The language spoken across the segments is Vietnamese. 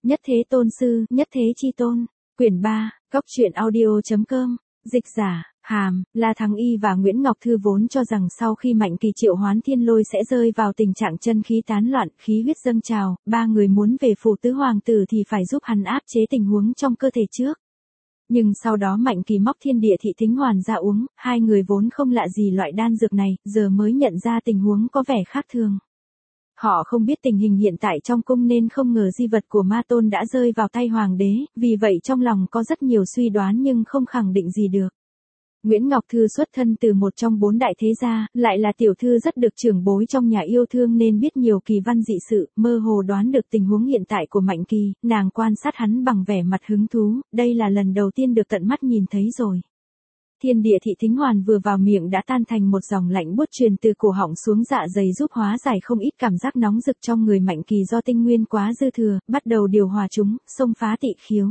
Nhất thế tôn sư, nhất thế chi tôn. Quyển 3, Cốc truyện audio.com. Dịch giả, Hàm, La Thắng Y và Nguyễn Ngọc Thư vốn cho rằng sau khi Mạnh Kỳ triệu hoán thiên lôi sẽ rơi vào tình trạng chân khí tán loạn, khí huyết dâng trào, ba người muốn về phủ tứ hoàng tử thì phải giúp hắn áp chế tình huống trong cơ thể trước. Nhưng sau đó Mạnh Kỳ móc thiên địa thị thính hoàn ra uống, hai người vốn không lạ gì loại đan dược này, giờ mới nhận ra tình huống có vẻ khác thường. Họ không biết tình hình hiện tại trong cung nên không ngờ di vật của Ma Tôn đã rơi vào tay hoàng đế, vì vậy trong lòng có rất nhiều suy đoán nhưng không khẳng định gì được. Nguyễn Ngọc Thư xuất thân từ một trong bốn đại thế gia, lại là tiểu thư rất được trưởng bối trong nhà yêu thương nên biết nhiều kỳ văn dị sự, mơ hồ đoán được tình huống hiện tại của Mạnh Kỳ, nàng quan sát hắn bằng vẻ mặt hứng thú, đây là lần đầu tiên được tận mắt nhìn thấy rồi. Thiên địa thị thính hoàn vừa vào miệng đã tan thành một dòng lạnh buốt truyền từ cổ họng xuống dạ dày giúp hóa giải không ít cảm giác nóng rực trong người Mạnh Kỳ do tinh nguyên quá dư thừa, bắt đầu điều hòa chúng, xông phá tỵ khiếu.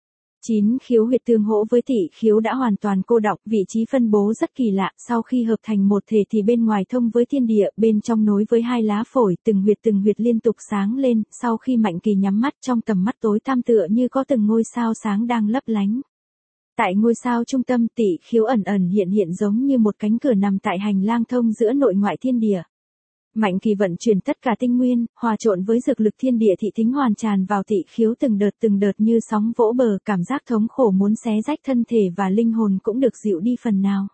9 khiếu huyệt tương hỗ với tỵ khiếu đã hoàn toàn cô đọng, vị trí phân bố rất kỳ lạ, sau khi hợp thành một thể thì bên ngoài thông với thiên địa, bên trong nối với hai lá phổi, từng huyệt liên tục sáng lên, sau khi Mạnh Kỳ nhắm mắt trong tầm mắt tối tăm tựa như có từng ngôi sao sáng đang lấp lánh. Tại ngôi sao trung tâm tỵ khiếu ẩn hiện giống như một cánh cửa nằm tại hành lang thông giữa nội ngoại thiên địa. Mạnh Kỳ vận chuyển tất cả tinh nguyên, hòa trộn với dược lực thiên địa thị thính hoàn tràn vào tỵ khiếu từng đợt như sóng vỗ bờ, cảm giác thống khổ muốn xé rách thân thể và linh hồn cũng được dịu đi phần nào.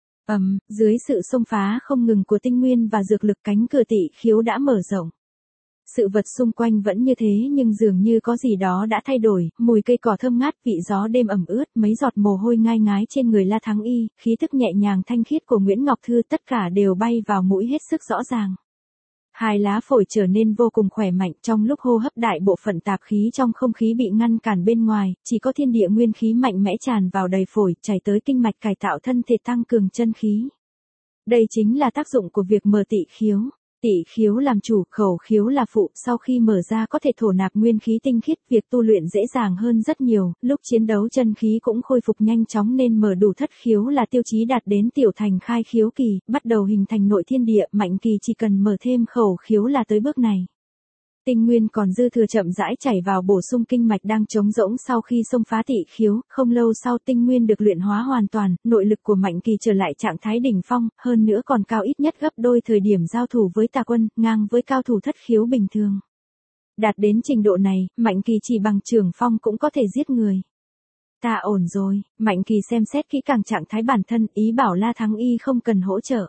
Dưới sự xông phá không ngừng của tinh nguyên và dược lực cánh cửa tỵ khiếu đã mở rộng. Sự vật xung quanh vẫn như thế nhưng dường như có gì đó đã thay đổi, mùi cây cỏ thơm ngát, vị gió đêm ẩm ướt, mấy giọt mồ hôi ngai ngái trên người La Thắng Y, khí tức nhẹ nhàng thanh khiết của Nguyễn Ngọc Thư tất cả đều bay vào mũi hết sức rõ ràng. Hai lá phổi trở nên vô cùng khỏe mạnh, trong lúc hô hấp đại bộ phận tạp khí trong không khí bị ngăn cản bên ngoài, chỉ có thiên địa nguyên khí mạnh mẽ tràn vào đầy phổi, chảy tới kinh mạch cải tạo thân thể tăng cường chân khí. Đây chính là tác dụng của việc mở tỵ khiếu. Tỵ khiếu làm chủ, khẩu khiếu là phụ, sau khi mở ra có thể thổ nạp nguyên khí tinh khiết, việc tu luyện dễ dàng hơn rất nhiều, lúc chiến đấu chân khí cũng khôi phục nhanh chóng nên mở đủ thất khiếu là tiêu chí đạt đến tiểu thành khai khiếu kỳ, bắt đầu hình thành nội thiên địa, Mạnh Kỳ chỉ cần mở thêm khẩu khiếu là tới bước này. Tinh nguyên còn dư thừa chậm rãi chảy vào bổ sung kinh mạch đang trống rỗng sau khi xông phá tỵ khiếu, không lâu sau tinh nguyên được luyện hóa hoàn toàn, nội lực của Mạnh Kỳ trở lại trạng thái đỉnh phong, hơn nữa còn cao ít nhất gấp đôi thời điểm giao thủ với Tà Quân, ngang với cao thủ thất khiếu bình thường. Đạt đến trình độ này, Mạnh Kỳ chỉ bằng trưởng phong cũng có thể giết người. Ta ổn rồi, Mạnh Kỳ xem xét kỹ càng trạng thái bản thân, ý bảo La Thắng Y không cần hỗ trợ.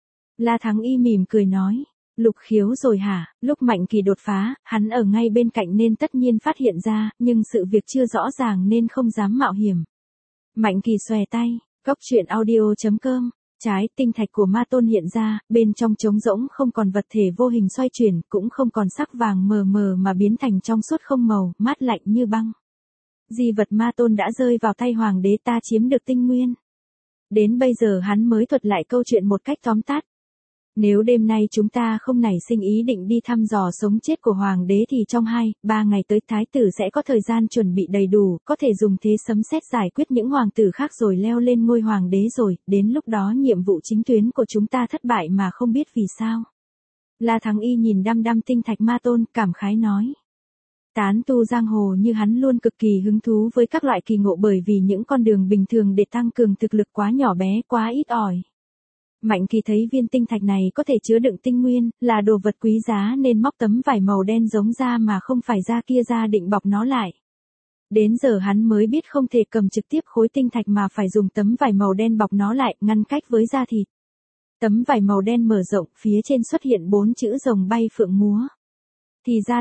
La Thắng Y mỉm cười nói. Lục khiếu rồi hả? Lúc Mạnh Kỳ đột phá, hắn ở ngay bên cạnh nên tất nhiên phát hiện ra, nhưng sự việc chưa rõ ràng nên không dám mạo hiểm. Mạnh Kỳ xòe tay, Cốc truyện audio.com. Trái tinh thạch của Ma Tôn hiện ra, bên trong trống rỗng không còn vật thể vô hình xoay chuyển, cũng không còn sắc vàng mờ mờ mà biến thành trong suốt không màu, mát lạnh như băng. Di vật Ma Tôn đã rơi vào tay hoàng đế, ta chiếm được tinh nguyên. Đến bây giờ hắn mới thuật lại câu chuyện một cách tóm tắt. Nếu đêm nay chúng ta không nảy sinh ý định đi thăm dò sống chết của hoàng đế thì trong 2-3 ngày tới thái tử sẽ có thời gian chuẩn bị đầy đủ, có thể dùng thế sấm sét giải quyết những hoàng tử khác rồi leo lên ngôi hoàng đế rồi, đến lúc đó nhiệm vụ chính tuyến của chúng ta thất bại mà không biết vì sao. La Thắng Y nhìn đăm đăm tinh thạch Ma Tôn, cảm khái nói. Tán tu giang hồ như hắn luôn cực kỳ hứng thú với các loại kỳ ngộ bởi vì những con đường bình thường để tăng cường thực lực quá nhỏ bé, quá ít ỏi. Mạnh Kỳ thấy viên tinh thạch này có thể chứa đựng tinh nguyên, là đồ vật quý giá nên móc tấm vải màu đen giống da mà không phải da kia ra định bọc nó lại. Đến giờ hắn mới biết không thể cầm trực tiếp khối tinh thạch mà phải dùng tấm vải màu đen bọc nó lại, ngăn cách với da thịt. Tấm vải màu đen mở rộng, phía trên xuất hiện 4 chữ rồng bay phượng múa. Thì ra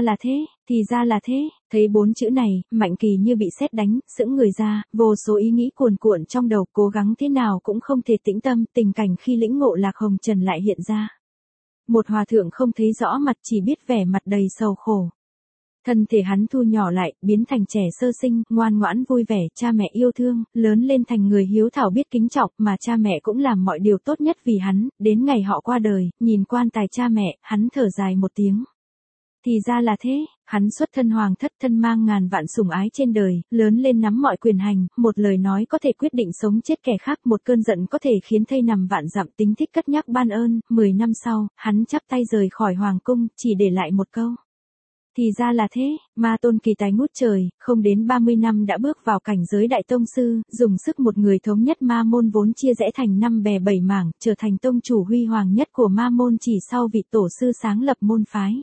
là thế, thấy 4 chữ này, Mạnh Kỳ như bị sét đánh, sững người ra, vô số ý nghĩ cuồn cuộn trong đầu, cố gắng thế nào cũng không thể tĩnh tâm, tình cảnh khi lĩnh ngộ Lạc Hồng Trần lại hiện ra. Một hòa thượng không thấy rõ mặt, chỉ biết vẻ mặt đầy sầu khổ. Thân thể hắn thu nhỏ lại, biến thành trẻ sơ sinh, ngoan ngoãn vui vẻ, cha mẹ yêu thương, lớn lên thành người hiếu thảo biết kính trọng, mà cha mẹ cũng làm mọi điều tốt nhất vì hắn, đến ngày họ qua đời, nhìn quan tài cha mẹ, hắn thở dài một tiếng. Thì ra là thế, hắn xuất thân hoàng thất, thân mang ngàn vạn sủng ái trên đời, lớn lên nắm mọi quyền hành, một lời nói có thể quyết định sống chết kẻ khác, một cơn giận có thể khiến thây nằm vạn dặm, tính thích cất nhắc ban ơn. 10 năm sau, hắn chắp tay rời khỏi hoàng cung, chỉ để lại một câu. Thì ra là thế, Ma Tôn kỳ tài ngút trời, không đến 30 năm đã bước vào cảnh giới đại tông sư, dùng sức một người thống nhất ma môn vốn chia rẽ thành 5 bè 7 mảng, trở thành tông chủ huy hoàng nhất của ma môn chỉ sau vị tổ sư sáng lập môn phái.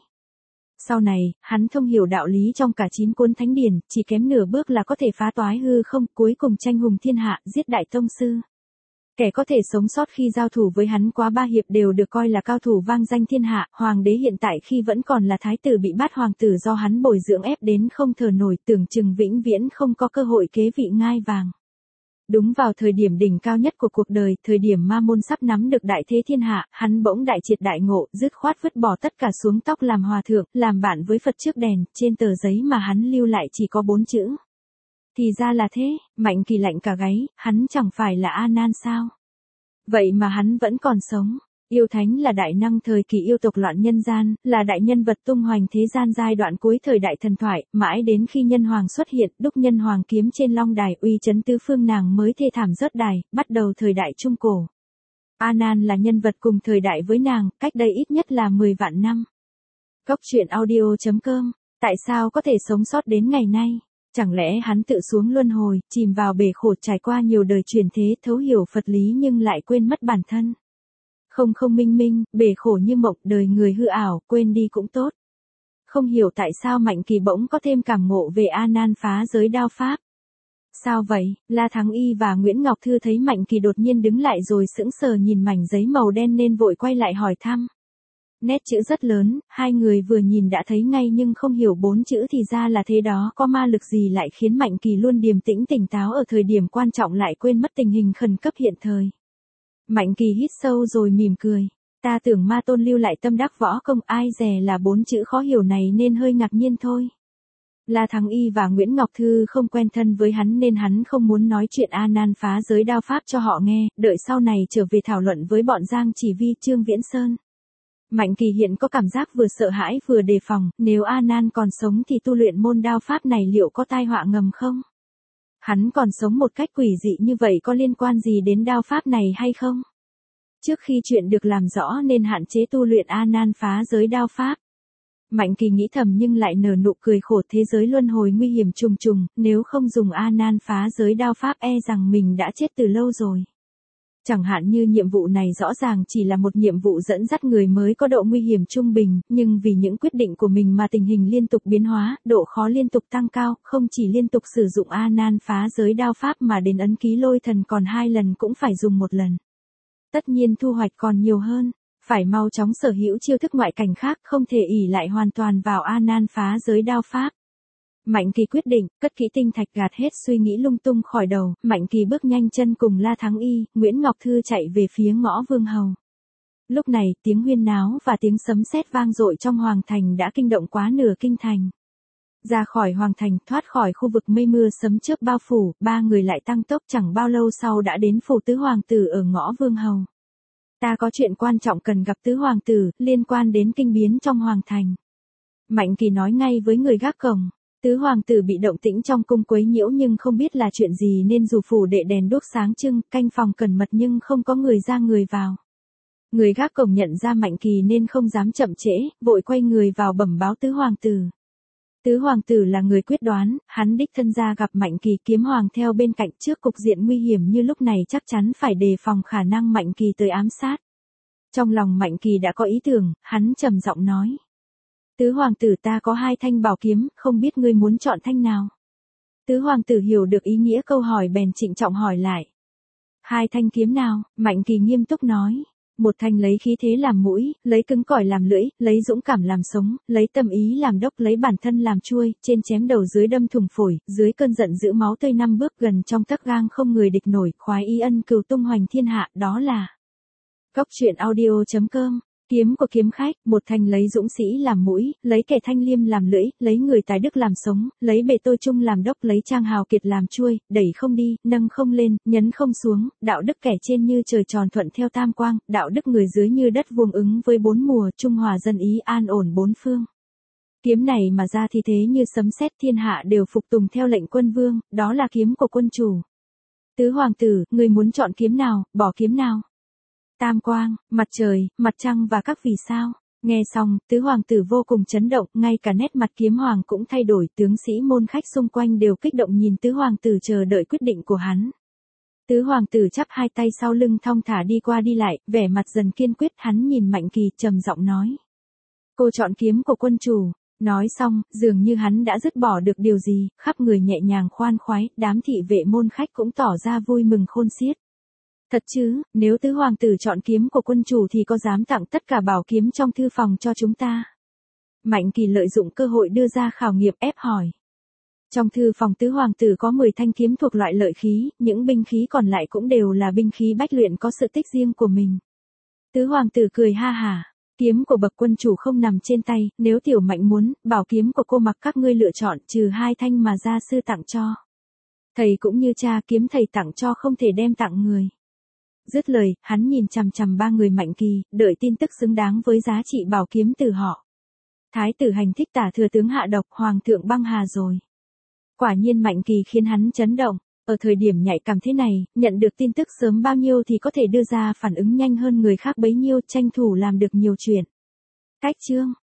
Sau này, hắn thông hiểu đạo lý trong cả 9 cuốn thánh điển, chỉ kém nửa bước là có thể phá toái hư không, cuối cùng tranh hùng thiên hạ, giết đại tông sư. Kẻ có thể sống sót khi giao thủ với hắn quá 3 hiệp đều được coi là cao thủ vang danh thiên hạ, hoàng đế hiện tại khi vẫn còn là thái tử bị bát hoàng tử do hắn bồi dưỡng ép đến không thở nổi, tưởng chừng vĩnh viễn không có cơ hội kế vị ngai vàng. Đúng vào thời điểm đỉnh cao nhất của cuộc đời, thời điểm ma môn sắp nắm được đại thế thiên hạ, hắn bỗng đại triệt đại ngộ, dứt khoát vứt bỏ tất cả xuống tóc làm hòa thượng, làm bạn với Phật trước đèn, trên tờ giấy mà hắn lưu lại chỉ có 4 chữ. Thì ra là thế, Mạnh Kỳ lạnh cả gáy, hắn chẳng phải là A Nan sao? Vậy mà hắn vẫn còn sống. Yêu Thánh là đại năng thời kỳ yêu tộc loạn nhân gian, là đại nhân vật tung hoành thế gian giai đoạn cuối thời đại thần thoại, mãi đến khi Nhân Hoàng xuất hiện, đúc Nhân Hoàng kiếm trên long đài uy chấn tứ phương nàng mới thê thảm rớt đài, bắt đầu thời đại trung cổ. A Nan là nhân vật cùng thời đại với nàng, cách đây ít nhất là 10 vạn năm. Cốc truyện audio.com, tại sao có thể sống sót đến ngày nay? Chẳng lẽ hắn tự xuống luân hồi, chìm vào bể khổ trải qua nhiều đời truyền thế thấu hiểu Phật lý nhưng lại quên mất bản thân? Không minh minh, bể khổ như mộng, đời người hư ảo, quên đi cũng tốt. Không hiểu tại sao Mạnh Kỳ bỗng có thêm cảm ngộ về A Nan phá giới đao pháp. Sao vậy? La Thắng Y và Nguyễn Ngọc Thư thấy Mạnh Kỳ đột nhiên đứng lại rồi sững sờ nhìn mảnh giấy màu đen nên vội quay lại hỏi thăm. Nét chữ rất lớn, hai người vừa nhìn đã thấy ngay nhưng không hiểu 4 chữ thì ra là thế đó, có ma lực gì lại khiến Mạnh Kỳ luôn điềm tĩnh tỉnh táo ở thời điểm quan trọng lại quên mất tình hình khẩn cấp hiện thời. Mạnh Kỳ hít sâu rồi mỉm cười. Ta tưởng Ma Tôn lưu lại tâm đắc võ công, ai dè là 4 chữ khó hiểu này nên hơi ngạc nhiên thôi. La Thắng Y và Nguyễn Ngọc Thư không quen thân với hắn nên hắn không muốn nói chuyện A Nan phá giới đao pháp cho họ nghe, đợi sau này trở về thảo luận với bọn Giang Chỉ Vi, Trương Viễn Sơn. Mạnh Kỳ hiện có cảm giác vừa sợ hãi vừa đề phòng, nếu A Nan còn sống thì tu luyện môn đao pháp này liệu có tai họa ngầm không? Hắn còn sống một cách quỷ dị như vậy có liên quan gì đến đao pháp này hay không? Trước khi chuyện được làm rõ nên hạn chế tu luyện A Nan phá giới đao pháp. Mạnh Kỳ nghĩ thầm nhưng lại nở nụ cười khổ, thế giới luân hồi nguy hiểm trùng trùng, nếu không dùng A Nan phá giới đao pháp e rằng mình đã chết từ lâu rồi. Chẳng hạn như nhiệm vụ này rõ ràng chỉ là một nhiệm vụ dẫn dắt người mới có độ nguy hiểm trung bình, nhưng vì những quyết định của mình mà tình hình liên tục biến hóa, độ khó liên tục tăng cao, không chỉ liên tục sử dụng A Nan phá giới đao pháp mà đến ấn ký lôi thần còn 2 lần cũng phải dùng 1 lần. Tất nhiên thu hoạch còn nhiều hơn, phải mau chóng sở hữu chiêu thức ngoại cảnh khác, không thể ỷ lại hoàn toàn vào A Nan phá giới đao pháp. Mạnh Kỳ quyết định, cất kỹ tinh thạch gạt hết suy nghĩ lung tung khỏi đầu, Mạnh Kỳ bước nhanh chân cùng La Thắng Y, Nguyễn Ngọc Thư chạy về phía ngõ Vương Hầu. Lúc này, tiếng huyên náo và tiếng sấm sét vang dội trong hoàng thành đã kinh động quá nửa kinh thành. Ra khỏi hoàng thành, thoát khỏi khu vực mây mưa sấm chớp bao phủ, 3 người lại tăng tốc chẳng bao lâu sau đã đến phủ tứ hoàng tử ở ngõ Vương Hầu. Ta có chuyện quan trọng cần gặp tứ hoàng tử, liên quan đến kinh biến trong hoàng thành. Mạnh Kỳ nói ngay với người gác cổng. Tứ hoàng tử bị động tĩnh trong cung quấy nhiễu nhưng không biết là chuyện gì nên dù phủ đệ đèn đuốc sáng trưng, canh phòng cẩn mật nhưng không có người ra người vào. Người gác cổng nhận ra Mạnh Kỳ nên không dám chậm trễ, vội quay người vào bẩm báo tứ hoàng tử. Tứ hoàng tử là người quyết đoán, hắn đích thân ra gặp Mạnh Kỳ, kiếm hoàng theo bên cạnh, trước cục diện nguy hiểm như lúc này chắc chắn phải đề phòng khả năng Mạnh Kỳ tới ám sát. Trong lòng Mạnh Kỳ đã có ý tưởng, hắn trầm giọng nói. Tứ hoàng tử, ta có 2 thanh bảo kiếm, không biết ngươi muốn chọn thanh nào? Tứ hoàng tử hiểu được ý nghĩa câu hỏi bèn trịnh trọng hỏi lại. 2 thanh kiếm nào? Mạnh Kỳ nghiêm túc nói. Một thanh lấy khí thế làm mũi, lấy cứng cỏi làm lưỡi, lấy dũng cảm làm sống, lấy tâm ý làm đốc, lấy bản thân làm chuôi, trên chém đầu dưới đâm thủng phổi, dưới cơn giận giữ máu tươi 5 bước, gần trong tấc gang không người địch nổi, khoái y ân cừu tung hoành thiên hạ, đó là Cốc truyện audio.com. Kiếm của kiếm khách, một thanh lấy dũng sĩ làm mũi, lấy kẻ thanh liêm làm lưỡi, lấy người tài đức làm sống, lấy bề tôi trung làm đốc, lấy trang hào kiệt làm chuôi, đẩy không đi, nâng không lên, nhấn không xuống, đạo đức kẻ trên như trời tròn thuận theo tam quang, đạo đức người dưới như đất vuông ứng với 4 mùa, trung hòa dân ý an ổn 4 phương. Kiếm này mà ra thì thế như sấm sét, thiên hạ đều phục tùng theo lệnh quân vương, đó là kiếm của quân chủ. Tứ hoàng tử, người muốn chọn kiếm nào, bỏ kiếm nào? Tam quang, mặt trời, mặt trăng và các vì sao. Nghe xong, tứ hoàng tử vô cùng chấn động, ngay cả nét mặt kiếm hoàng cũng thay đổi, tướng sĩ môn khách xung quanh đều kích động nhìn tứ hoàng tử chờ đợi quyết định của hắn. Tứ hoàng tử chắp hai tay sau lưng thong thả đi qua đi lại, vẻ mặt dần kiên quyết, hắn nhìn Mạnh Kỳ trầm giọng nói. Cô chọn kiếm của quân chủ. Nói xong, dường như hắn đã dứt bỏ được điều gì, khắp người nhẹ nhàng khoan khoái, đám thị vệ môn khách cũng tỏ ra vui mừng khôn xiết. Thật chứ, nếu tứ hoàng tử chọn kiếm của quân chủ thì có dám tặng tất cả bảo kiếm trong thư phòng cho chúng ta? Mạnh Kỳ lợi dụng cơ hội đưa ra khảo nghiệm ép hỏi. Trong thư phòng tứ hoàng tử có 10 thanh kiếm thuộc loại lợi khí, những binh khí còn lại cũng đều là binh khí bách luyện có sự tích riêng của mình. Tứ hoàng tử cười ha hả. Kiếm của bậc quân chủ không nằm trên tay, nếu tiểu Mạnh muốn, bảo kiếm của cô mặc các ngươi lựa chọn, trừ 2 thanh mà gia sư tặng cho. Thầy cũng như cha, kiếm thầy tặng cho không thể đem tặng người. Dứt lời, hắn nhìn chằm chằm 3 người Mạnh Kỳ, đợi tin tức xứng đáng với giá trị bảo kiếm từ họ. Thái tử Hành thích tả thừa tướng hạ độc, hoàng thượng băng hà rồi. Quả nhiên Mạnh Kỳ khiến hắn chấn động. Ở thời điểm nhạy cảm thế này, nhận được tin tức sớm bao nhiêu thì có thể đưa ra phản ứng nhanh hơn người khác bấy nhiêu, tranh thủ làm được nhiều chuyện. Cách chương